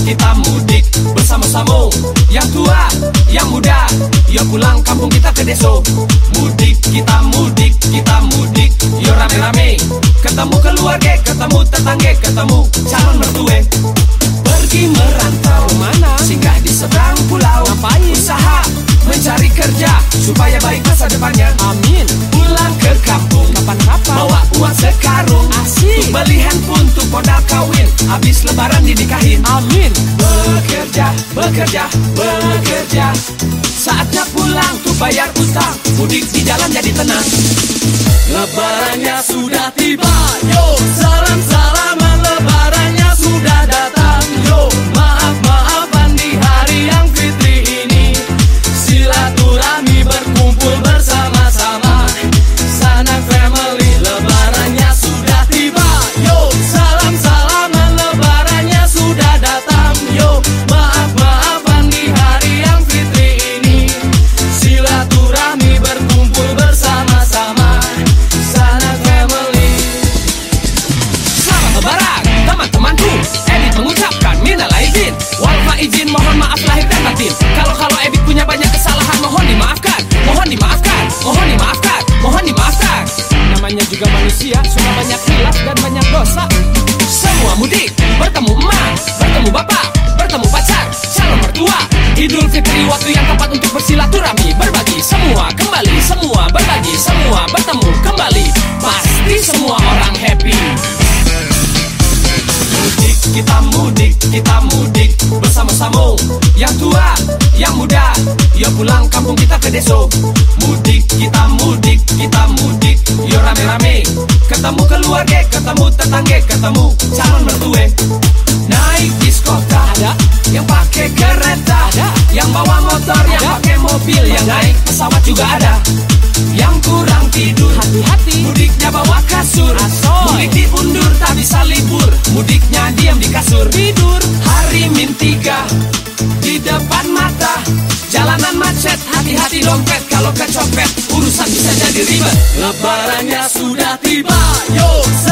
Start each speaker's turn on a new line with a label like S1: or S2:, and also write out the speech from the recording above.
S1: kita mudik bersama-sama. Yang tua, yang muda, yo pulang kampung kita ke deso. Mudik, kita mudik, kita mudik, yo rame-rame. Ketemu keluarga, ketemu tetangga, ketemu calon mertue. Pergi merantau,
S2: mana?
S1: Singgah di seberang pulau.
S2: Ngapain?
S1: Usaha, mencari kerja, supaya baik masa depannya.
S2: Amin.
S1: Pulang ke kampung,
S2: Kapan-kapan
S1: bawa uang sekarung.
S2: Asik.
S1: Untuk beli handphone, untuk modal kawin. Habis lebaran dinikahin.
S2: Amin.
S1: Bekerja, bekerja, bekerja. Saatnya pulang tuh bayar utang. Mudik di jalan jadi tenang. Lebarannya sudah tiba, yo salam-salaman. Lebarannya sudah datang, yo maaf-maafan di hari yang fitri ini. Silaturahmi berkumpul bersama-sama. Sanak family, lebarannya sudah tiba, yo salam-salaman. Lebarannya sudah datang, yo maaf-maafan di hari yang fitri ini. Silaturahmi berkumpul bersama-sama. Sanak family. Selamat lebaran teman-temanku. Ebit mengucapkan minal aidin wal faizin, mohon maaf lahir dan batin. Kalau Ebit punya banyak kesalahan, mohon dimaafkan, mohon dimaafkan, mohon dimaafkan, mohon dimaafkan.
S2: Namanya juga manusia, suka banyak hilaf dan banyak dosa.
S1: Semua mudik, bertemu emak, bertemu bapak, bertemu pacar, calon mertua. Idul Fitri waktu yang tepat untuk bersilaturahmi, berbagi semua kembali, semua berbagi, semua bertemu kembali. Pasti semua orang happy. Mudik, kita mudik, kita mudik bersama-sama. Yang tua, yang muda, yo pulang kampung kita ke deso. Mudik, kita mudik, kita mudik, yo rame-rame. Ketemu keluarga, ketemu tetangga, ketemu calon mertue. Naik diskota,
S2: Ada.
S1: yang pakai kereta,
S2: Ada.
S1: yang bawa motor, yang
S2: Ada.
S1: pakai mobil, yang naik pesawat juga ada. Yang kurang tidur,
S2: Hati-hati.
S1: mudiknya bawa kasur.
S2: Asoy.
S1: Mudik diundur tak bisa libur, mudiknya diam di kasur.
S2: Tidur.
S1: Hari min 3 di depan mata. Jalanan macet, hati-hati dompet. Kalau kecopet, urusan bisa jadi ribet. Lebarannya sudah tiba, yo